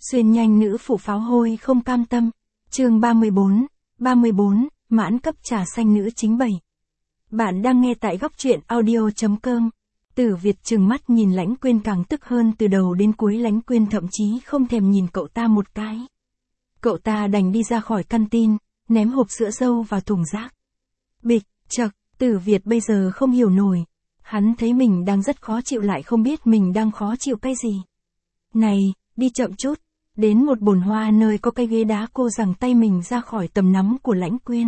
Xuyên nhanh nữ phụ pháo hôi không cam tâm. Chương 34, mãn cấp trà xanh nữ chính 7. Bạn đang nghe tại góc truyện audio.com. Tử Việt trừng mắt nhìn Lãnh Quyên càng tức hơn, từ đầu đến cuối Lãnh Quyên thậm chí không thèm nhìn cậu ta một cái. Cậu ta đành đi ra khỏi căn tin, ném hộp sữa dâu vào thùng rác. Bịch, chậc, Tử Việt bây giờ không hiểu nổi. Hắn thấy mình đang rất khó chịu lại không biết mình đang khó chịu cái gì. Này, đi chậm chút. Đến một bồn hoa nơi có cây ghế đá, cô giằng tay mình ra khỏi tầm nắm của Lãnh Quyên.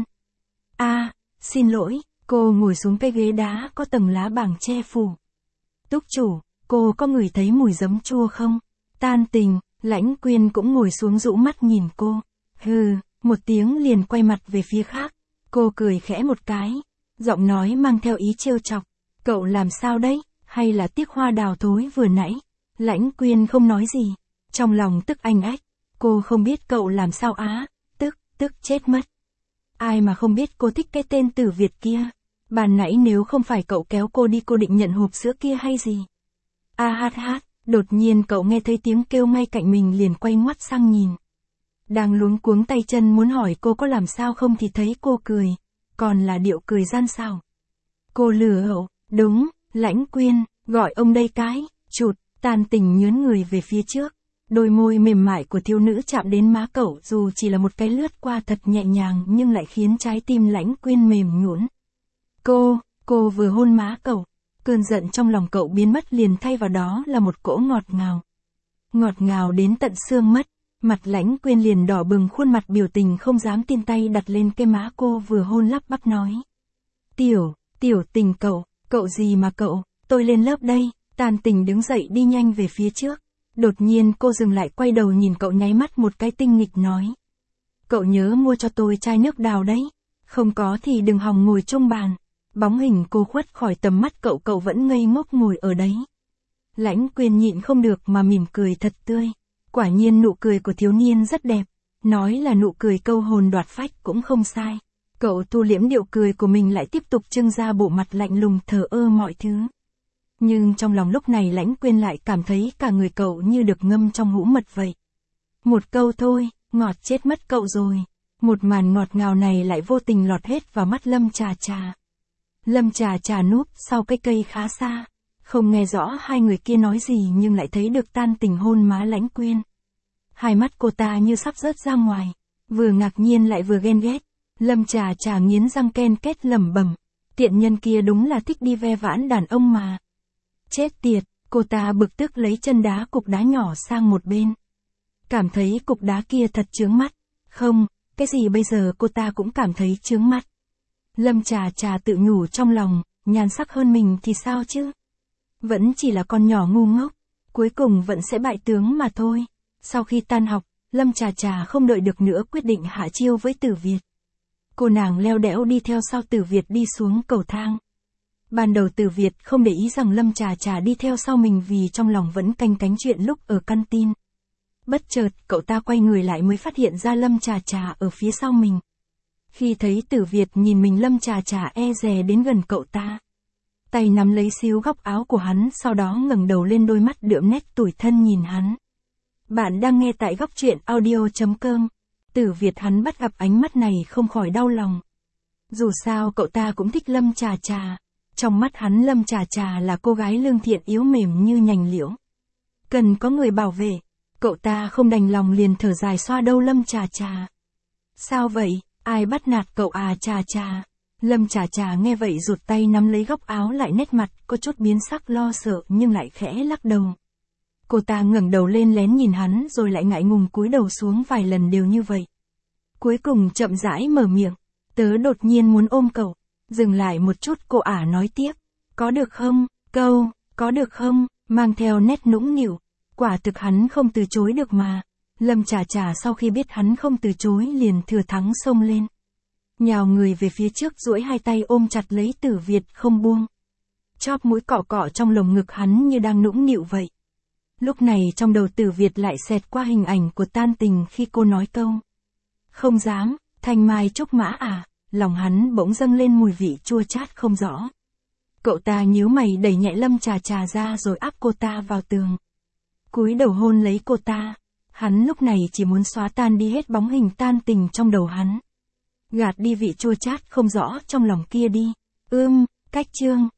Xin lỗi, cô ngồi xuống cây ghế đá có tầng lá bàng che phủ. Túc chủ, cô có ngửi thấy mùi giấm chua không? Tan tình, Lãnh Quyên cũng ngồi xuống rũ mắt nhìn cô. Hừ, một tiếng liền quay mặt về phía khác. Cô cười khẽ một cái, giọng nói mang theo ý trêu chọc. Cậu làm sao đấy, hay là tiếc hoa đào thối vừa nãy? Lãnh Quyên không nói gì. Trong lòng tức anh ách, cô không biết cậu làm sao tức chết mất. Ai mà không biết cô thích cái tên Tử Việt kia. Bàn nãy nếu không phải cậu kéo cô đi, cô định nhận hộp sữa kia hay gì? Đột nhiên cậu nghe thấy tiếng kêu ngay cạnh mình, liền quay ngoắt sang nhìn. Đang luống cuống tay chân muốn hỏi cô có làm sao không thì thấy cô cười, còn là điệu cười gian xảo. Cô lừa hậu, đúng, Lãnh Quyên, gọi ông đây cái, chụt, Tan tình nhớn người về phía trước. Đôi môi mềm mại của thiếu nữ chạm đến má cậu, dù chỉ là một cái lướt qua thật nhẹ nhàng nhưng lại khiến trái tim Lãnh Quyên mềm nhũn. Cô vừa hôn má cậu, cơn giận trong lòng cậu biến mất, liền thay vào đó là một cỗ ngọt ngào. Ngọt ngào đến tận xương mất, mặt Lãnh Quyên liền đỏ bừng, khuôn mặt biểu tình không dám tin, tay đặt lên cái má cô vừa hôn, lắp bắp nói. Tiểu tình cậu gì mà cậu, tôi lên lớp đây. Tan tình đứng dậy đi nhanh về phía trước. Đột nhiên cô dừng lại, quay đầu nhìn cậu, nháy mắt một cái tinh nghịch nói. Cậu nhớ mua cho tôi chai nước đào đấy. Không có thì đừng hòng ngồi chung bàn. Bóng hình cô khuất khỏi tầm mắt cậu vẫn ngây ngốc ngồi ở đấy. Lãnh Quyên nhịn không được mà mỉm cười thật tươi. Quả nhiên nụ cười của thiếu niên rất đẹp. Nói là nụ cười câu hồn đoạt phách cũng không sai. Cậu thu liễm điệu cười của mình, lại tiếp tục trưng ra bộ mặt lạnh lùng thờ ơ mọi thứ. Nhưng trong lòng lúc này Lãnh Quyên lại cảm thấy cả người cậu như được ngâm trong hũ mật vậy. Một câu thôi, ngọt chết mất cậu rồi. Một màn ngọt ngào này lại vô tình lọt hết vào mắt Lâm Trà Trà. Lâm Trà Trà núp sau cái cây khá xa, không nghe rõ hai người kia nói gì nhưng lại thấy được Tan tình hôn má Lãnh Quyên. Hai mắt cô ta như sắp rớt ra ngoài, vừa ngạc nhiên lại vừa ghen ghét. Lâm Trà Trà nghiến răng ken két lẩm bẩm, tiện nhân kia đúng là thích đi ve vãn đàn ông mà. Chết tiệt, cô ta bực tức lấy chân đá cục đá nhỏ sang một bên. Cảm thấy cục đá kia thật chướng mắt. Không, cái gì bây giờ cô ta cũng cảm thấy chướng mắt. Lâm Trà Trà tự nhủ trong lòng, nhan sắc hơn mình thì sao chứ? Vẫn chỉ là con nhỏ ngu ngốc, cuối cùng vẫn sẽ bại tướng mà thôi. Sau khi tan học, Lâm Trà Trà không đợi được nữa, quyết định hạ chiêu với Tử Việt. Cô nàng leo đẽo đi theo sau Tử Việt đi xuống cầu thang. Ban đầu Tử Việt không để ý rằng Lâm Trà Trà đi theo sau mình, vì trong lòng vẫn canh cánh chuyện lúc ở căn tin. Bất chợt, cậu ta quay người lại mới phát hiện ra Lâm Trà Trà ở phía sau mình. Khi thấy Tử Việt nhìn mình, Lâm Trà Trà e dè đến gần cậu ta. Tay nắm lấy xíu góc áo của hắn, sau đó ngẩng đầu lên, đôi mắt đượm nét tủi thân nhìn hắn. Bạn đang nghe tại góc truyện audio.com. Tử Việt hắn bắt gặp ánh mắt này không khỏi đau lòng. Dù sao cậu ta cũng thích Lâm Trà Trà. Trong mắt hắn Lâm Trà Trà là cô gái lương thiện yếu mềm như nhành liễu. Cần có người bảo vệ. Cậu ta không đành lòng, liền thở dài xoa đầu Lâm Trà Trà. Sao vậy, ai bắt nạt cậu à Trà Trà? Lâm Trà Trà nghe vậy rụt tay nắm lấy góc áo lại, nét mặt có chút biến sắc lo sợ nhưng lại khẽ lắc đầu. Cô ta ngẩng đầu lên lén nhìn hắn rồi lại ngại ngùng cúi đầu xuống vài lần đều như vậy. Cuối cùng chậm rãi mở miệng. Tớ đột nhiên muốn ôm cậu. Dừng lại một chút cô ả nói tiếp. Có được không? Có được không? Mang theo nét nũng nịu. Quả thực hắn không từ chối được mà. Lâm Trà Trà sau khi biết hắn không từ chối liền thừa thắng xông lên. Nhào người về phía trước, duỗi hai tay ôm chặt lấy Tử Việt không buông. Chóp mũi cọ cọ trong lồng ngực hắn như đang nũng nịu vậy. Lúc này trong đầu Tử Việt lại xẹt qua hình ảnh của Tan tình khi cô nói câu. Không dám, thanh mai trúc mã à. Lòng hắn bỗng dâng lên mùi vị chua chát không rõ. Cậu ta nhíu mày đẩy nhẹ Lâm Trà Trà ra rồi áp cô ta vào tường. Cúi đầu hôn lấy cô ta. Hắn lúc này chỉ muốn xóa tan đi hết bóng hình tan tình trong đầu hắn. Gạt đi vị chua chát không rõ trong lòng kia đi. Cách Chương.